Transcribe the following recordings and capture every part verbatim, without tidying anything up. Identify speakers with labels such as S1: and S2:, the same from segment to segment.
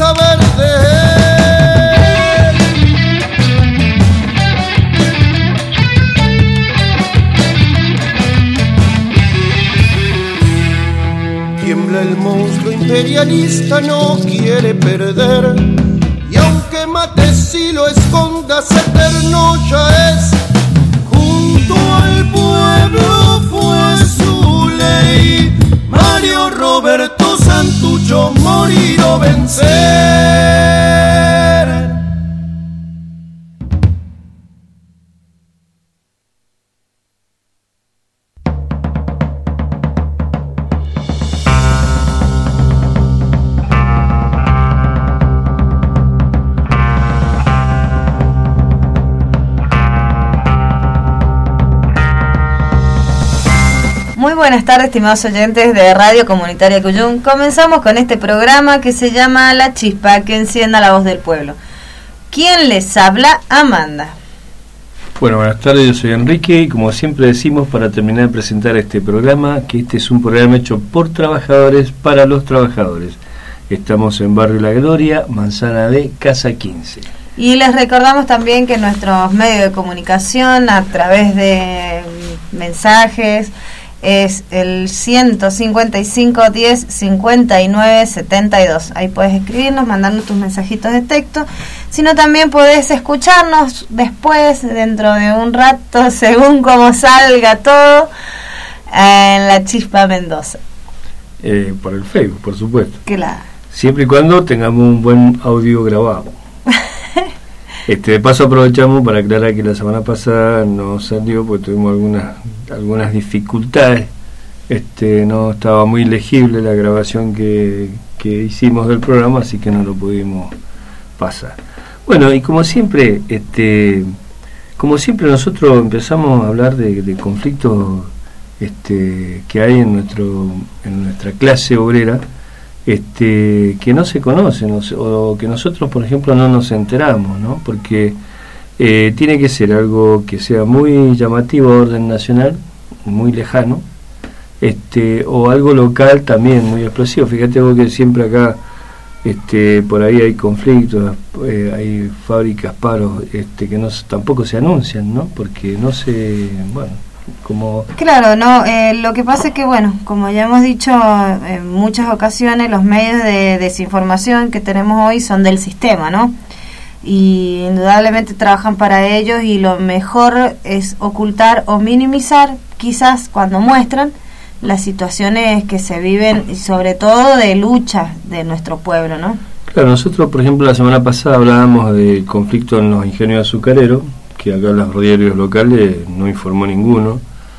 S1: saber de él. Tiembla el monstruo imperialista, no quiere perder, y aunque mates y lo escondas eterno ya es. Junto al pueblo fue su ley, Mario Roberto Santucho, morir o vencer.
S2: Muy buenas tardes, estimados oyentes de Radio Comunitaria Cuyum. Comenzamos con este programa que se llama La Chispa, que encienda la voz del pueblo. ¿Quién les habla? Amanda.
S3: Bueno, buenas tardes, yo soy Enrique y como siempre decimos para terminar de presentar este programa, que este es un programa hecho por trabajadores para los trabajadores. Estamos en Barrio La Gloria, Manzana D, Casa quince.
S2: Y les recordamos también que nuestros medios de comunicación a través de mensajes es el ciento cincuenta y cinco, diez, cincuenta y nueve, setenta y dos. Ahí puedes escribirnos, mandarnos tus mensajitos de texto, sino también podés escucharnos después, dentro de un rato, según como salga todo, en La Chispa Mendoza.
S3: Eh, por el Facebook, por supuesto.
S2: Claro.
S3: Siempre y cuando tengamos un buen audio grabado. Este, de paso aprovechamos para aclarar que la semana pasada no salió porque tuvimos algunas algunas dificultades. Este, no estaba muy legible la grabación que, que hicimos del programa, así que no lo pudimos pasar. Bueno, y como siempre, este, como siempre nosotros empezamos a hablar de, de conflictos este, que hay en nuestro en nuestra clase obrera. Este, que no se conocen o, o que nosotros por ejemplo no nos enteramos, ¿no? Porque eh, tiene que ser algo que sea muy llamativo a orden nacional, muy lejano, este, o algo local también muy explosivo. Fíjate vos que siempre acá este, por ahí hay conflictos, eh, hay fábricas, paros este, que no tampoco se anuncian, ¿no? Porque no se, bueno, como...
S2: Claro, no, eh, lo que pasa es que, bueno, como ya hemos dicho en muchas ocasiones, los medios de desinformación que tenemos hoy son del sistema, ¿no? Y indudablemente trabajan para ellos y lo mejor es ocultar o minimizar, quizás cuando muestran las situaciones que se viven y sobre todo de lucha de nuestro pueblo, ¿no?
S3: Claro, nosotros, por ejemplo, la semana pasada hablábamos del conflicto en los ingenios azucareros, que acá en los diarios locales no informó ninguno.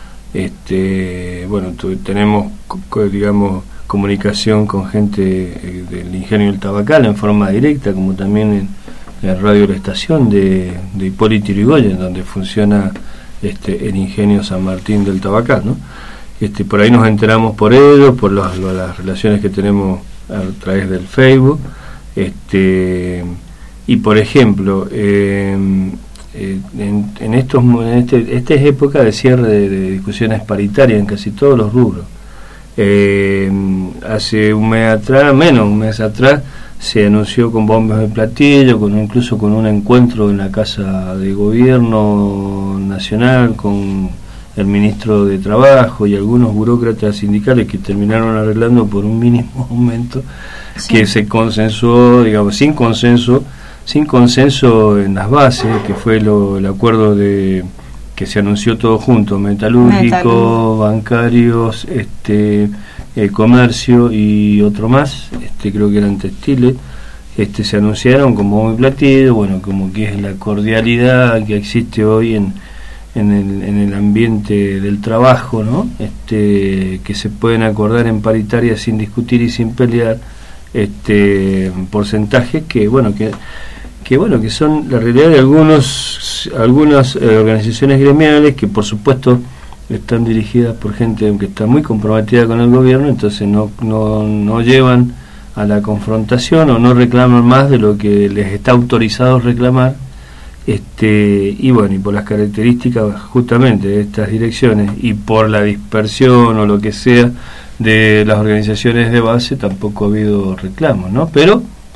S3: Este, bueno, tu, tenemos, co, digamos, comunicación con gente eh, del ingenio del Tabacal en forma directa, como también en la radio La Estación de, de Hipólito Yrigoyen, donde funciona este, el ingenio San Martín del Tabacal, ¿no? Este, por ahí nos enteramos por ellos, por los, lo, las relaciones que tenemos a través del Facebook. Este, y por ejemplo, eh, En, en estos en este, esta es época de cierre de, de discusiones paritarias en casi todos los rubros. Eh, hace un mes atrás, menos un mes atrás, se anunció con bombos de platillo, con incluso con un encuentro en la Casa de Gobierno Nacional con el ministro de Trabajo y algunos burócratas sindicales que terminaron arreglando por un mínimo aumento, sí, que se consensuó, digamos, sin consenso sin consenso en las bases, que fue lo, el acuerdo de que se anunció todo junto, metalúrgico, Metalúrgico. bancarios, este, eh, comercio y otro más, este, creo que eran textiles, este, se anunciaron como muy platillo, bueno, como que es la cordialidad que existe hoy en, en, el, en el ambiente del trabajo, ¿no? Este, que se pueden acordar en paritaria sin discutir y sin pelear, este, porcentajes que, bueno, que que bueno que son la realidad de algunos algunas eh, organizaciones gremiales que por supuesto están dirigidas por gente que está muy comprometida con el gobierno, entonces no no no llevan a la confrontación o no reclaman más de lo que les está autorizado reclamar, este y bueno, y por las características justamente de estas direcciones y por la dispersión o lo que sea de las organizaciones de base tampoco ha habido reclamos, ¿no? Pero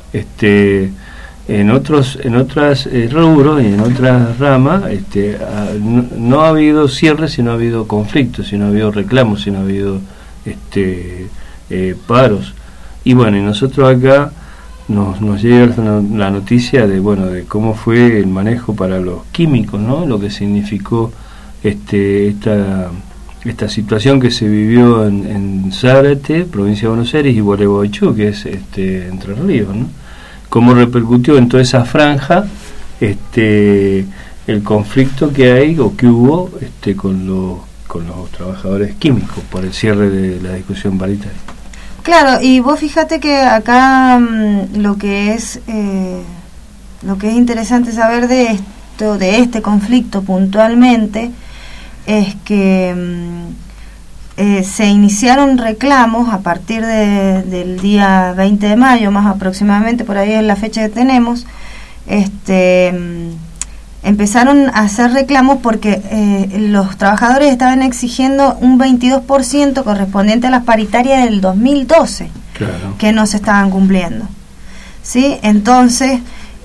S3: Este, en otros en otras eh, rubros y en otras ramas este, a, no, no ha habido cierres, sino ha habido conflictos, sino ha habido reclamos, sino ha habido este, eh, paros. Y bueno, y nosotros acá nos, nos llega la noticia de bueno de cómo fue el manejo para los químicos, ¿no? Lo que significó este esta esta situación que se vivió en, en Zárate, provincia de Buenos Aires, y Gualeguaychú, que es este Entre Ríos, ¿no? Cómo repercutió en toda esa franja este el conflicto que hay o que hubo este con los con los trabajadores químicos por el cierre de la discusión paritaria.
S2: Claro, y vos fíjate que acá mmm, lo que es eh, lo que es interesante saber de esto, de este conflicto puntualmente, es que mmm, eh, se iniciaron reclamos a partir de, del día veinte de mayo, más aproximadamente, por ahí es la fecha que tenemos. Este mmm, empezaron a hacer reclamos porque eh, los trabajadores estaban exigiendo un veintidós por ciento correspondiente a las paritarias del dos mil doce, claro, que no se estaban cumpliendo, ¿sí? Entonces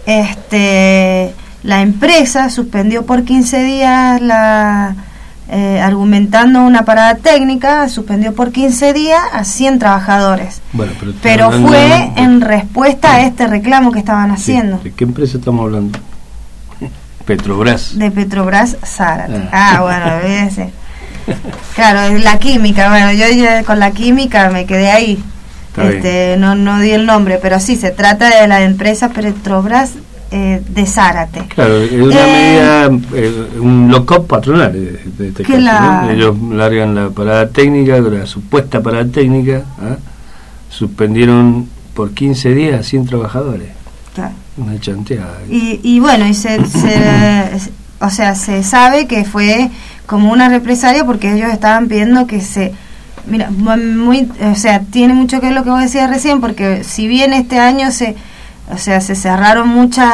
S2: este la empresa suspendió por quince días la eh, argumentando una parada técnica, suspendió por quince días a cien trabajadores. Bueno, pero, pero fue de, en respuesta sí. a este reclamo que estaban haciendo.
S3: Sí. ¿De qué empresa estamos hablando? Petrobras.
S2: De Petrobras Zárate. Ah, ah bueno, ese. Claro, la química. Bueno, yo, yo con la química me quedé ahí. Está este, no, no di el nombre, pero sí, se trata de la empresa Petrobras eh, de Zárate.
S3: Claro, es una eh, medida, eh, un lock-up patronal de, de este caso, la... ¿no? Ellos largan la parada técnica, la supuesta parada técnica, ¿eh? Suspendieron por quince días a cien trabajadores. Claro. Una chanteada.
S2: Y, y bueno, y se, se o sea, se sabe que fue como una represalia porque ellos estaban pidiendo que se, mira, muy, o sea, tiene mucho que ver lo que vos decías recién, porque si bien este año se, o sea, se cerraron muchos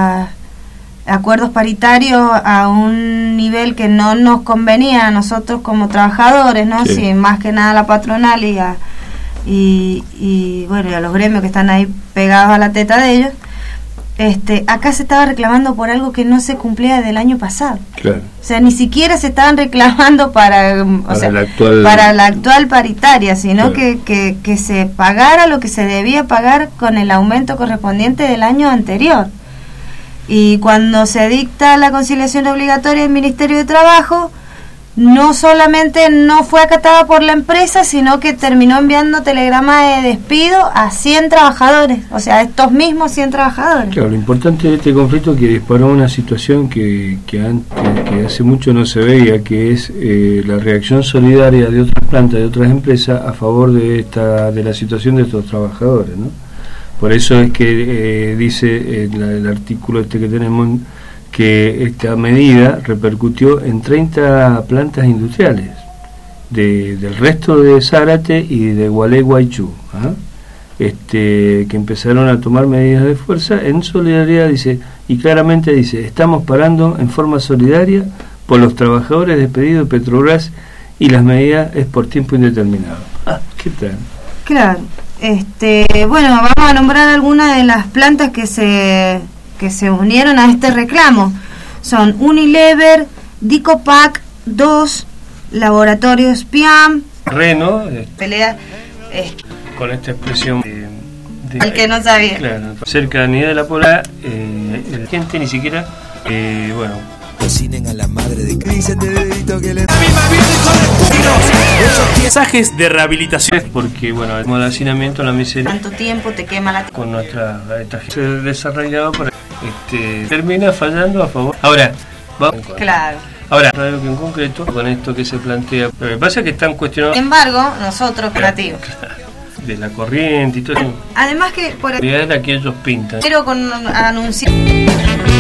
S2: acuerdos paritarios a un nivel que no nos convenía a nosotros como trabajadores, ¿no? Sí. Sí, más que nada a la patronal y a y, y bueno, y a los gremios que están ahí pegados a la teta de ellos. Este, acá se estaba reclamando por algo que no se cumplía desde el año pasado. Claro. O sea, ni siquiera se estaban reclamando para, o para, sea, la, actual, para la actual paritaria, sino claro. que, que, que se pagara lo que se debía pagar con el aumento correspondiente del año anterior. Y cuando se dicta la conciliación obligatoria del Ministerio de Trabajo, no solamente no fue acatada por la empresa, sino que terminó enviando telegrama de despido a cien trabajadores, o sea, a estos mismos cien trabajadores.
S3: Claro, lo importante de este conflicto es que disparó una situación que, que, antes, que hace mucho no se veía, que es eh, la reacción solidaria de otras plantas, de otras empresas, a favor de esta de la situación de estos trabajadores, ¿no? Por eso es que eh, dice el, el artículo este que tenemos, que esta medida repercutió en treinta plantas industriales de, del resto de Zárate y de Gualeguaychú, ¿ah? este, que empezaron a tomar medidas de fuerza en solidaridad, dice, y claramente dice, estamos parando en forma solidaria por los trabajadores despedidos de Petrobras y las medidas es por tiempo indeterminado. Ah, ¿qué tal?
S2: Claro, este, bueno, vamos a nombrar algunas de las plantas que se que se unieron a este reclamo. Son Unilever, Dicopac, dos Laboratorios P I A M,
S3: Reno, eh,
S2: pelea eh,
S3: con esta expresión de, de,
S2: el que no sabía.
S3: Claro, cercanía de la población, eh, la gente ni siquiera, eh, bueno,
S4: cocinen a la madre de Cristian de dedito que le
S3: mensajes de rehabilitación, porque bueno, como el hacinamiento, la miseria,
S2: tanto tiempo te quema la t-
S3: con nuestra esta gente se desarrollaba por este termina fallando a favor. Ahora vamos,
S2: claro.
S3: Ahora, algo que en concreto con esto que se plantea, lo que pasa es que están cuestionando.
S2: Sin embargo, nosotros creativos
S3: de la corriente y todo eso.
S2: Además que por
S3: la realidad es la que ellos pintan.
S2: Pero con anunciar